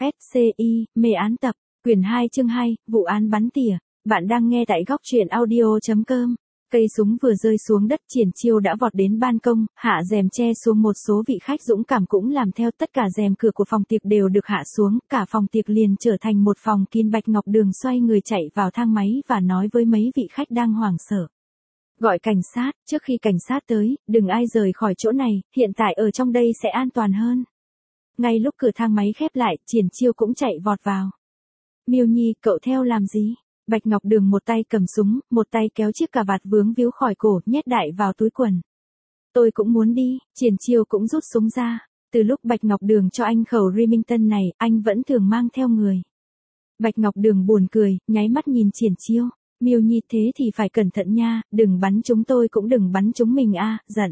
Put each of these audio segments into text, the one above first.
SCI, mê án tập, quyển 2 chương 2, vụ án bắn tỉa. Bạn đang nghe tại góc truyện audio.com. Cây súng vừa rơi xuống đất, Triển Chiêu đã vọt đến ban công, hạ rèm che xuống. Một số vị khách dũng cảm cũng làm theo, tất cả rèm cửa của phòng tiệc đều được hạ xuống, cả phòng tiệc liền trở thành một phòng kín. Bạch Ngọc Đường xoay người chạy vào thang máy và nói với mấy vị khách đang hoảng sợ: gọi cảnh sát. Trước khi cảnh sát tới, đừng ai rời khỏi chỗ này, hiện tại ở trong đây sẽ an toàn hơn. Ngay lúc cửa thang máy khép lại, Triển Chiêu cũng chạy vọt vào. Miêu Nhi, cậu theo làm gì? Bạch Ngọc Đường một tay cầm súng, một tay kéo chiếc cà vạt vướng víu khỏi cổ, nhét đại vào túi quần. Tôi cũng muốn đi. Triển Chiêu cũng rút súng ra. Từ lúc Bạch Ngọc Đường cho anh khẩu Remington này, anh vẫn thường mang theo người. Bạch Ngọc Đường buồn cười, nháy mắt nhìn Triển Chiêu. Miêu Nhi, thế thì phải cẩn thận nha, đừng bắn chúng tôi cũng đừng bắn chúng mình a. Giận.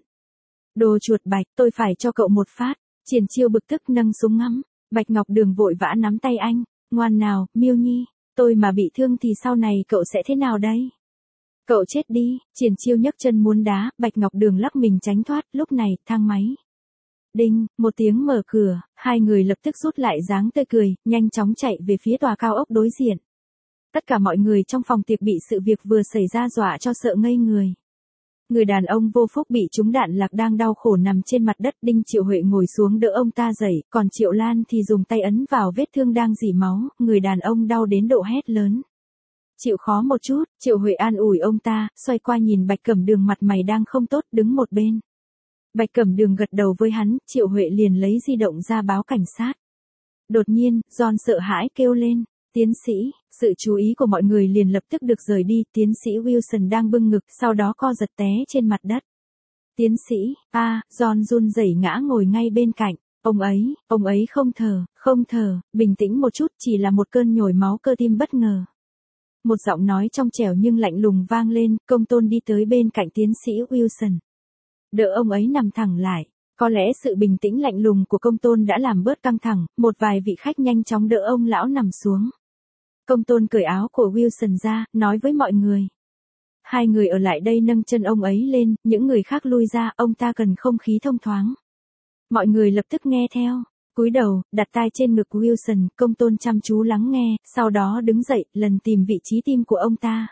Đồ chuột bạch, tôi phải cho cậu một phát. Triển Chiêu bực tức nâng súng ngắm. Bạch Ngọc Đường vội vã nắm tay anh. Ngoan nào, Miêu Nhi, tôi mà bị thương thì sau này cậu sẽ thế nào đây? Cậu chết đi. Triển Chiêu nhấc chân muốn đá, Bạch Ngọc Đường lắc mình tránh thoát. Lúc này, thang máy. Đinh, một tiếng mở cửa, hai người lập tức rút lại dáng tươi cười, nhanh chóng chạy về phía tòa cao ốc đối diện. Tất cả mọi người trong phòng tiệc bị sự việc vừa xảy ra dọa cho sợ ngây người. Người đàn ông vô phúc bị trúng đạn lạc đang đau khổ nằm trên mặt đất. Đinh Triệu Huệ ngồi xuống đỡ ông ta dậy, còn Triệu Lan thì dùng tay ấn vào vết thương đang rỉ máu. Người đàn ông đau đến độ hét lớn: chịu khó một chút. Triệu Huệ an ủi ông ta, xoay qua nhìn Bạch Cẩm Đường mặt mày đang không tốt đứng một bên. Bạch Cẩm Đường gật đầu với hắn, Triệu Huệ liền lấy di động ra báo cảnh sát. Đột nhiên, John sợ hãi kêu lên: tiến sĩ. Sự chú ý của mọi người liền lập tức được rời đi. Tiến sĩ Wilson đang bưng ngực, sau đó co giật té trên mặt đất. Tiến sĩ, John run rẩy ngã ngồi ngay bên cạnh. Ông ấy không thở, bình tĩnh một chút, chỉ là một cơn nhồi máu cơ tim bất ngờ. Một giọng nói trong trẻo nhưng lạnh lùng vang lên. Công tôn đi tới bên cạnh tiến sĩ Wilson. Đỡ ông ấy nằm thẳng lại. Có lẽ sự bình tĩnh lạnh lùng của công tôn đã làm bớt căng thẳng, một vài vị khách nhanh chóng đỡ ông lão nằm xuống. Công tôn cởi áo của Wilson ra, nói với mọi người. Hai người ở lại đây nâng chân ông ấy lên, những người khác lui ra, ông ta cần không khí thông thoáng. Mọi người lập tức nghe theo. Cúi đầu, đặt tai trên ngực Wilson, công tôn chăm chú lắng nghe, sau đó đứng dậy, lần tìm vị trí tim của ông ta.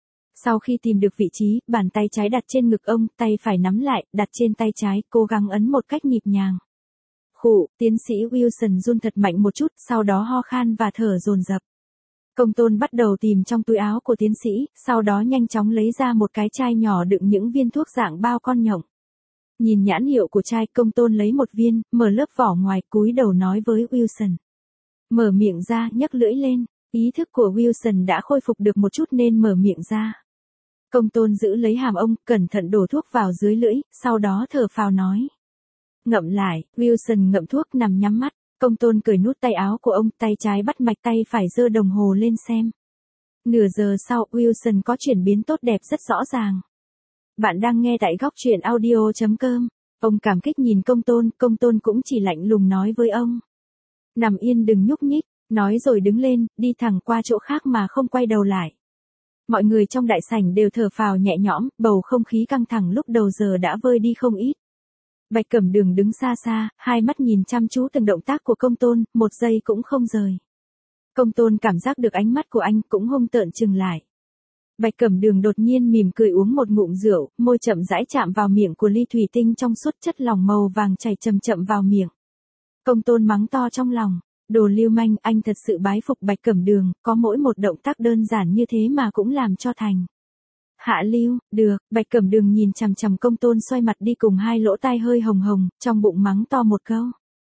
Sau khi tìm được vị trí, bàn tay trái đặt trên ngực ông, tay phải nắm lại, đặt trên tay trái, cố gắng ấn một cách nhịp nhàng. Khụ, tiến sĩ Wilson run thật mạnh một chút, sau đó ho khan và thở dồn dập. Công tôn bắt đầu tìm trong túi áo của tiến sĩ, sau đó nhanh chóng lấy ra một cái chai nhỏ đựng những viên thuốc dạng bao con nhộng. Nhìn nhãn hiệu của chai, công tôn lấy một viên, mở lớp vỏ ngoài, cúi đầu nói với Wilson. Mở miệng ra, nhấc lưỡi lên. Ý thức của Wilson đã khôi phục được một chút nên mở miệng ra. Công tôn giữ lấy hàm ông, cẩn thận đổ thuốc vào dưới lưỡi, sau đó thở phào nói. Ngậm lại. Wilson ngậm thuốc nằm nhắm mắt. Công tôn cởi nút tay áo của ông, tay trái bắt mạch, tay phải giơ đồng hồ lên xem. Nửa giờ sau, Wilson có chuyển biến tốt đẹp rất rõ ràng. Bạn đang nghe tại góc truyện audio.com. Ông cảm kích nhìn công tôn cũng chỉ lạnh lùng nói với ông. Nằm yên đừng nhúc nhích, nói rồi đứng lên, đi thẳng qua chỗ khác mà không quay đầu lại. Mọi người trong đại sảnh đều thở phào nhẹ nhõm, bầu không khí căng thẳng lúc đầu giờ đã vơi đi không ít. Bạch Cẩm Đường đứng xa xa, hai mắt nhìn chăm chú từng động tác của công tôn, một giây cũng không rời. Công tôn cảm giác được ánh mắt của anh cũng hung tợn chừng lại. Bạch Cẩm Đường đột nhiên mỉm cười uống một ngụm rượu, môi chậm rãi chạm vào miệng của ly thủy tinh trong suốt, chất lỏng màu vàng chảy chậm chậm vào miệng. Công tôn mắng to trong lòng. Đồ lưu manh, anh thật sự bái phục Bạch Cẩm Đường, có mỗi một động tác đơn giản như thế mà cũng làm cho thành. Hạ lưu, được. Bạch Cẩm Đường nhìn chằm chằm công tôn xoay mặt đi cùng hai lỗ tai hơi hồng hồng, trong bụng mắng to một câu.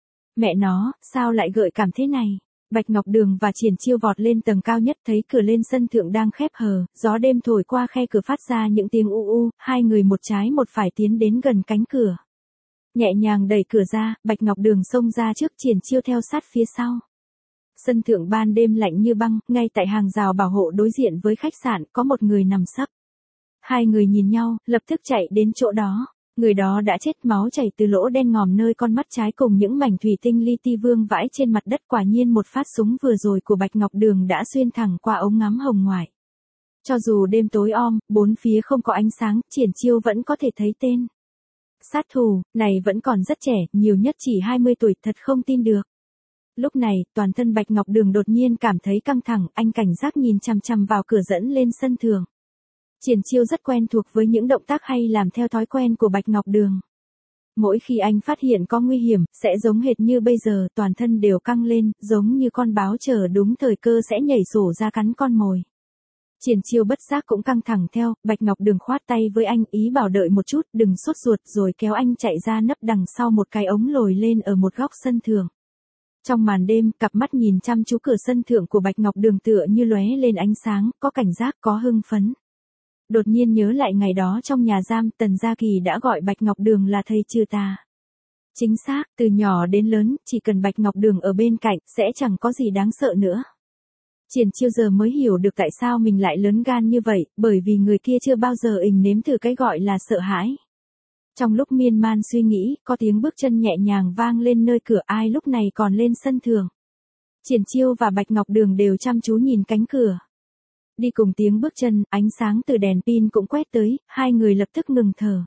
Mẹ nó, sao lại gợi cảm thế này? Bạch Ngọc Đường và Triển Chiêu vọt lên tầng cao nhất, thấy cửa lên sân thượng đang khép hờ, gió đêm thổi qua khe cửa phát ra những tiếng u u, hai người một trái một phải tiến đến gần cánh cửa. Nhẹ nhàng đẩy cửa ra, Bạch Ngọc Đường xông ra trước, Triển Chiêu theo sát phía sau. Sân thượng ban đêm lạnh như băng, ngay tại hàng rào bảo hộ đối diện với khách sạn, có một người nằm sấp. Hai người nhìn nhau, lập tức chạy đến chỗ đó. Người đó đã chết, máu chảy từ lỗ đen ngòm nơi con mắt trái cùng những mảnh thủy tinh li ti vương vãi trên mặt đất. Quả nhiên một phát súng vừa rồi của Bạch Ngọc Đường đã xuyên thẳng qua ống ngắm hồng ngoại. Cho dù đêm tối om, bốn phía không có ánh sáng, Triển Chiêu vẫn có thể thấy tên sát thủ này vẫn còn rất trẻ, nhiều nhất chỉ 20 tuổi, thật không tin được. Lúc này, toàn thân Bạch Ngọc Đường đột nhiên cảm thấy căng thẳng, anh cảnh giác nhìn chằm chằm vào cửa dẫn lên sân thượng. Triển Chiêu rất quen thuộc với những động tác hay làm theo thói quen của Bạch Ngọc Đường. Mỗi khi anh phát hiện có nguy hiểm, sẽ giống hệt như bây giờ, toàn thân đều căng lên, giống như con báo chờ đúng thời cơ sẽ nhảy sổ ra cắn con mồi. Triển Chiêu bất giác cũng căng thẳng theo, Bạch Ngọc Đường khoát tay với anh, ý bảo đợi một chút, đừng sốt ruột, rồi kéo anh chạy ra nấp đằng sau một cái ống lồi lên ở một góc sân thượng. Trong màn đêm, cặp mắt nhìn chăm chú cửa sân thượng của Bạch Ngọc Đường tựa như lóe lên ánh sáng, có cảnh giác, có hưng phấn. Đột nhiên nhớ lại ngày đó trong nhà giam, Tần Gia Kỳ đã gọi Bạch Ngọc Đường là thầy trừ tà. Chính xác, từ nhỏ đến lớn, chỉ cần Bạch Ngọc Đường ở bên cạnh, sẽ chẳng có gì đáng sợ nữa. Triển Chiêu giờ mới hiểu được tại sao mình lại lớn gan như vậy, bởi vì người kia chưa bao giờ nếm thử cái gọi là sợ hãi. Trong lúc miên man suy nghĩ, có tiếng bước chân nhẹ nhàng vang lên nơi cửa, ai lúc này còn lên sân thượng. Triển Chiêu và Bạch Ngọc Đường đều chăm chú nhìn cánh cửa. Đi cùng tiếng bước chân, ánh sáng từ đèn pin cũng quét tới, hai người lập tức ngừng thở.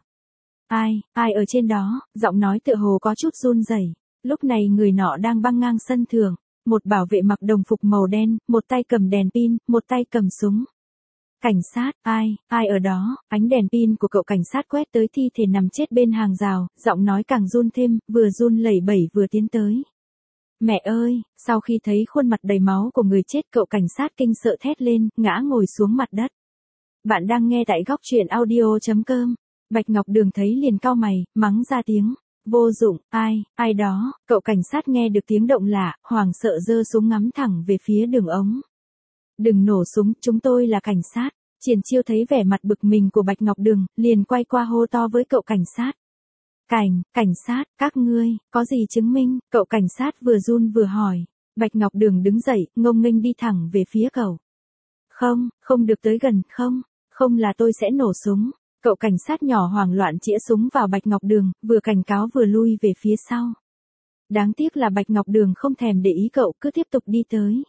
Ai ở trên đó, giọng nói tựa hồ có chút run rẩy. Lúc này người nọ đang băng ngang sân thượng, một bảo vệ mặc đồng phục màu đen, một tay cầm đèn pin, một tay cầm súng. Cảnh sát, ai ở đó, ánh đèn pin của cậu cảnh sát quét tới thi thể nằm chết bên hàng rào, giọng nói càng run thêm, vừa run lẩy bẩy vừa tiến tới. Mẹ ơi, sau khi thấy khuôn mặt đầy máu của người chết, cậu cảnh sát kinh sợ thét lên, ngã ngồi xuống mặt đất. Bạn đang nghe tại góc truyện audio.com. Bạch Ngọc Đường thấy liền cau mày, mắng ra tiếng. Vô dụng, ai đó, cậu cảnh sát nghe được tiếng động lạ, hoảng sợ giơ súng ngắm thẳng về phía đường ống. Đừng nổ súng, chúng tôi là cảnh sát. Triển Chiêu thấy vẻ mặt bực mình của Bạch Ngọc Đường, liền quay qua hô to với cậu cảnh sát. Cảnh sát, các ngươi, có gì chứng minh? Cậu cảnh sát vừa run vừa hỏi. Bạch Ngọc Đường đứng dậy, ngông nghênh đi thẳng về phía cậu. Không được tới gần, không là tôi sẽ nổ súng. Cậu cảnh sát nhỏ hoảng loạn chĩa súng vào Bạch Ngọc Đường, vừa cảnh cáo vừa lui về phía sau. Đáng tiếc là Bạch Ngọc Đường không thèm để ý cậu, cứ tiếp tục đi tới.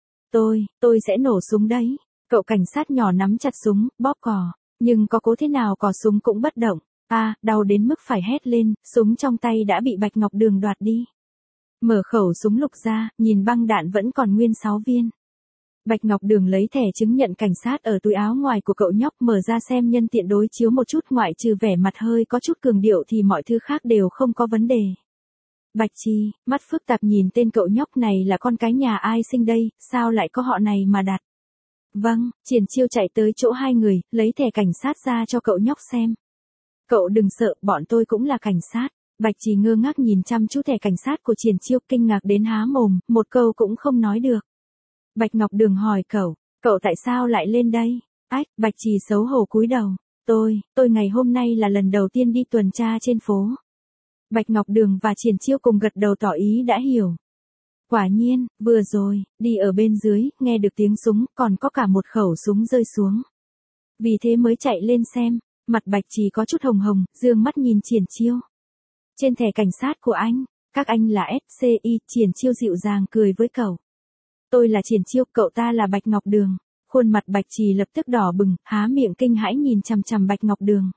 Tôi sẽ nổ súng đấy. Cậu cảnh sát nhỏ nắm chặt súng, bóp cò, nhưng có cố thế nào cò súng cũng bất động. Đau đến mức phải hét lên, súng trong tay đã bị Bạch Ngọc Đường đoạt đi. Mở khẩu súng lục ra, nhìn băng đạn vẫn còn nguyên 6 viên. Bạch Ngọc Đường lấy thẻ chứng nhận cảnh sát ở túi áo ngoài của cậu nhóc, mở ra xem nhân tiện đối chiếu một chút, ngoại trừ vẻ mặt hơi có chút cường điệu thì mọi thứ khác đều không có vấn đề. Bạch Chi, mắt phức tạp nhìn tên cậu nhóc này, là con cái nhà ai sinh đây, sao lại có họ này mà đặt. Vâng, Triển Chiêu chạy tới chỗ hai người, lấy thẻ cảnh sát ra cho cậu nhóc xem. Cậu đừng sợ, bọn tôi cũng là cảnh sát. Bạch Trì ngơ ngác nhìn chăm chú thẻ cảnh sát của Triển Chiêu, kinh ngạc đến há mồm, một câu cũng không nói được. Bạch Ngọc Đường hỏi cậu tại sao lại lên đây? Bạch Trì xấu hổ cúi đầu. Tôi ngày hôm nay là lần đầu tiên đi tuần tra trên phố. Bạch Ngọc Đường và Triển Chiêu cùng gật đầu tỏ ý đã hiểu. Quả nhiên, vừa rồi, đi ở bên dưới, nghe được tiếng súng, còn có cả một khẩu súng rơi xuống. Vì thế mới chạy lên xem. Mặt Bạch Trì có chút hồng hồng, dương mắt nhìn Triển Chiêu. Trên thẻ cảnh sát của anh, các anh là SCI, Triển Chiêu dịu dàng cười với cậu. Tôi là Triển Chiêu, cậu ta là Bạch Ngọc Đường. Khuôn mặt Bạch Trì lập tức đỏ bừng, há miệng kinh hãi nhìn chằm chằm Bạch Ngọc Đường.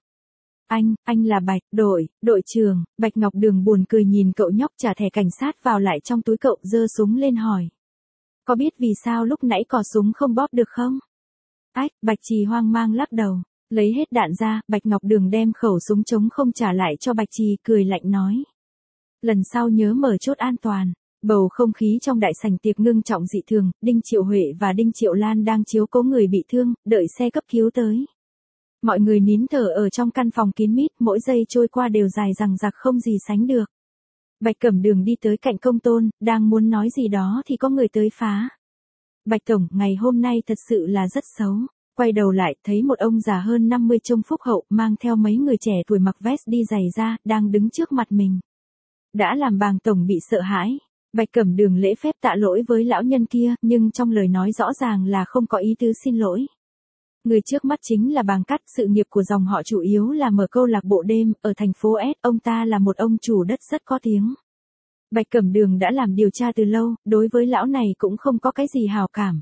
Anh là Bạch, đội trưởng. Bạch Ngọc Đường buồn cười nhìn cậu nhóc, trả thẻ cảnh sát vào lại trong túi cậu, giơ súng lên hỏi. Có biết vì sao lúc nãy cò súng không bóp được không? Bạch Trì hoang mang lắc đầu. Lấy hết đạn ra, Bạch Ngọc Đường đem khẩu súng trống không trả lại cho Bạch Trì, cười lạnh nói. Lần sau nhớ mở chốt an toàn. Bầu không khí trong đại sảnh tiệc ngưng trọng dị thường, Đinh Triệu Huệ và Đinh Triệu Lan đang chiếu cố người bị thương, đợi xe cấp cứu tới. Mọi người nín thở ở trong căn phòng kín mít, mỗi giây trôi qua đều dài dằng dặc không gì sánh được. Bạch Cẩm Đường đi tới cạnh Công Tôn, đang muốn nói gì đó thì có người tới phá. Bạch Tổng, ngày hôm nay thật sự là rất xấu. Quay đầu lại, thấy một ông già hơn 50 trông phúc hậu, mang theo mấy người trẻ tuổi mặc vest đi giày da, đang đứng trước mặt mình. Đã làm Bàng Tổng bị sợ hãi. Bạch Cẩm Đường lễ phép tạ lỗi với lão nhân kia, nhưng trong lời nói rõ ràng là không có ý tứ xin lỗi. Người trước mắt chính là Bàng Cắt, sự nghiệp của dòng họ chủ yếu là mở câu lạc bộ đêm, ở thành phố S, ông ta là một ông chủ đất rất có tiếng. Bạch Cẩm Đường đã làm điều tra từ lâu, đối với lão này cũng không có cái gì hào cảm.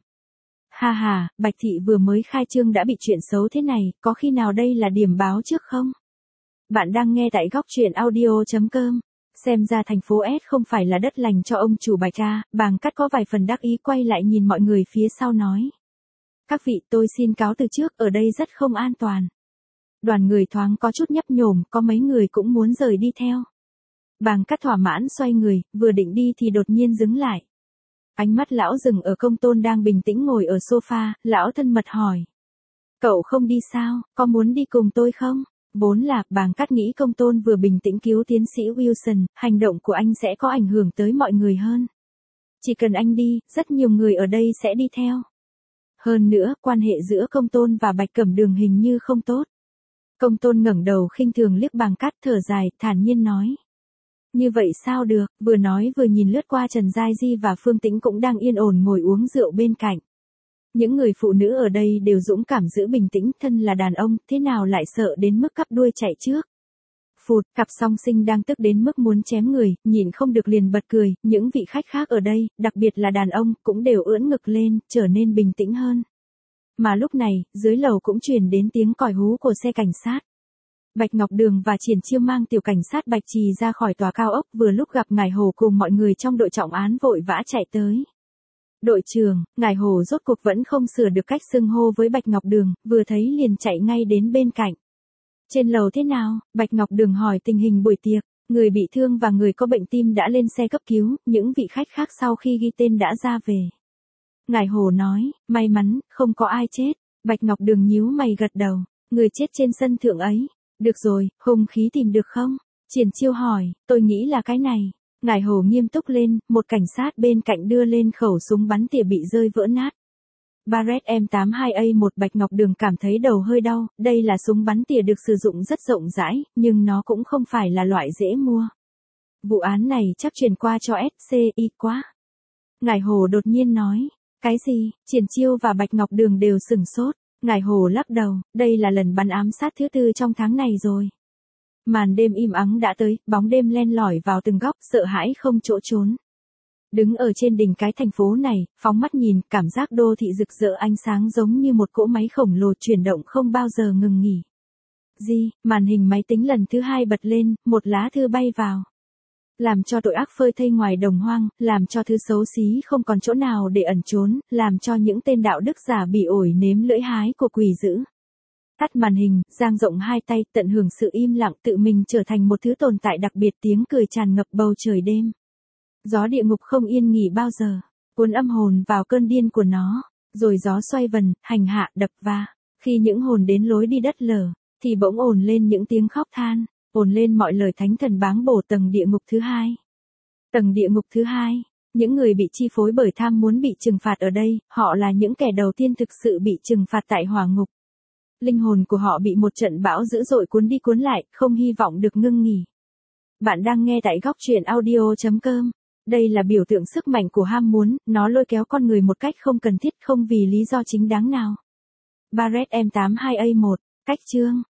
Bạch Thị vừa mới khai trương đã bị chuyện xấu thế này, có khi nào đây là điểm báo trước không? Bạn đang nghe tại góc truyện audio.com. Xem ra thành phố S không phải là đất lành cho ông chủ Bạch a, Bàng Cát có vài phần đắc ý quay lại nhìn mọi người phía sau nói. Các vị, tôi xin cáo từ trước, ở đây rất không an toàn. Đoàn người thoáng có chút nhấp nhổm, có mấy người cũng muốn rời đi theo. Bàng Cát thỏa mãn xoay người, vừa định đi thì đột nhiên dừng lại. Ánh mắt lão dừng ở Công Tôn đang bình tĩnh ngồi ở sofa, lão thân mật hỏi. Cậu không đi sao, có muốn đi cùng tôi không? Vốn là, Bàng Cát nghĩ Công Tôn vừa bình tĩnh cứu tiến sĩ Wilson, hành động của anh sẽ có ảnh hưởng tới mọi người hơn. Chỉ cần anh đi, rất nhiều người ở đây sẽ đi theo. Hơn nữa, quan hệ giữa Công Tôn và Bạch Cẩm Đường hình như không tốt. Công Tôn ngẩng đầu khinh thường liếc Bàng Cát, thở dài, thản nhiên nói. Như vậy sao được, vừa nói vừa nhìn lướt qua Trần Giai Di và Phương Tĩnh cũng đang yên ổn ngồi uống rượu bên cạnh. Những người phụ nữ ở đây đều dũng cảm giữ bình tĩnh, thân là đàn ông, thế nào lại sợ đến mức cắp đuôi chạy trước. Phụt, cặp song sinh đang tức đến mức muốn chém người, nhìn không được liền bật cười, những vị khách khác ở đây, đặc biệt là đàn ông, cũng đều ưỡn ngực lên, trở nên bình tĩnh hơn. Mà lúc này, dưới lầu cũng truyền đến tiếng còi hú của xe cảnh sát. Bạch Ngọc Đường và Triển Chiêu mang tiểu cảnh sát Bạch Trì ra khỏi tòa cao ốc, vừa lúc gặp Ngải Hồ cùng mọi người trong đội trọng án vội vã chạy tới. Đội trưởng, Ngải Hồ rốt cuộc vẫn không sửa được cách xưng hô với Bạch Ngọc Đường, vừa thấy liền chạy ngay đến bên cạnh. Trên lầu thế nào? Bạch Ngọc Đường hỏi tình hình buổi tiệc, người bị thương và người có bệnh tim đã lên xe cấp cứu, những vị khách khác sau khi ghi tên đã ra về. Ngải Hồ nói, may mắn, không có ai chết. Bạch Ngọc Đường nhíu mày gật đầu, người chết trên sân thượng ấy. Được rồi, hung khí tìm được không? Triển Chiêu hỏi, tôi nghĩ là cái này. Ngải Hồ nghiêm túc lên, một cảnh sát bên cạnh đưa lên khẩu súng bắn tỉa bị rơi vỡ nát. Barrett M82A1. Bạch Ngọc Đường cảm thấy đầu hơi đau, đây là súng bắn tỉa được sử dụng rất rộng rãi, nhưng nó cũng không phải là loại dễ mua. Vụ án này chắc truyền qua cho SCI quá. Ngải Hồ đột nhiên nói, cái gì? Triển Chiêu và Bạch Ngọc Đường đều sửng sốt. Ngải Hồ lắc đầu, đây là lần bắn ám sát thứ 4 trong tháng này rồi. Màn đêm im ắng đã tới, bóng đêm len lỏi vào từng góc, sợ hãi không chỗ trốn. Đứng ở trên đỉnh cái thành phố này, phóng mắt nhìn, cảm giác đô thị rực rỡ ánh sáng giống như một cỗ máy khổng lồ chuyển động không bao giờ ngừng nghỉ. Màn hình máy tính lần thứ 2 bật lên, một lá thư bay vào. Làm cho tội ác phơi thây ngoài đồng hoang, làm cho thứ xấu xí không còn chỗ nào để ẩn trốn, làm cho những tên đạo đức giả bị ổi nếm lưỡi hái của quỷ dữ. Tắt màn hình, dang rộng hai tay, tận hưởng sự im lặng, tự mình trở thành một thứ tồn tại đặc biệt, tiếng cười tràn ngập bầu trời đêm. Gió địa ngục không yên nghỉ bao giờ, cuốn âm hồn vào cơn điên của nó, rồi gió xoay vần, hành hạ, đập va. Khi những hồn đến lối đi đất lở, thì bỗng ồn lên những tiếng khóc than, ồn lên mọi lời thánh thần báng bổ tầng địa ngục thứ 2. Tầng địa ngục thứ 2, những người bị chi phối bởi tham muốn bị trừng phạt ở đây, họ là những kẻ đầu tiên thực sự bị trừng phạt tại hỏa ngục. Linh hồn của họ bị một trận bão dữ dội cuốn đi cuốn lại, không hy vọng được ngưng nghỉ. Bạn đang nghe tại góc truyện audio.com. Đây là biểu tượng sức mạnh của ham muốn, nó lôi kéo con người một cách không cần thiết, không vì lý do chính đáng nào. Barrett M82A1, cách chương.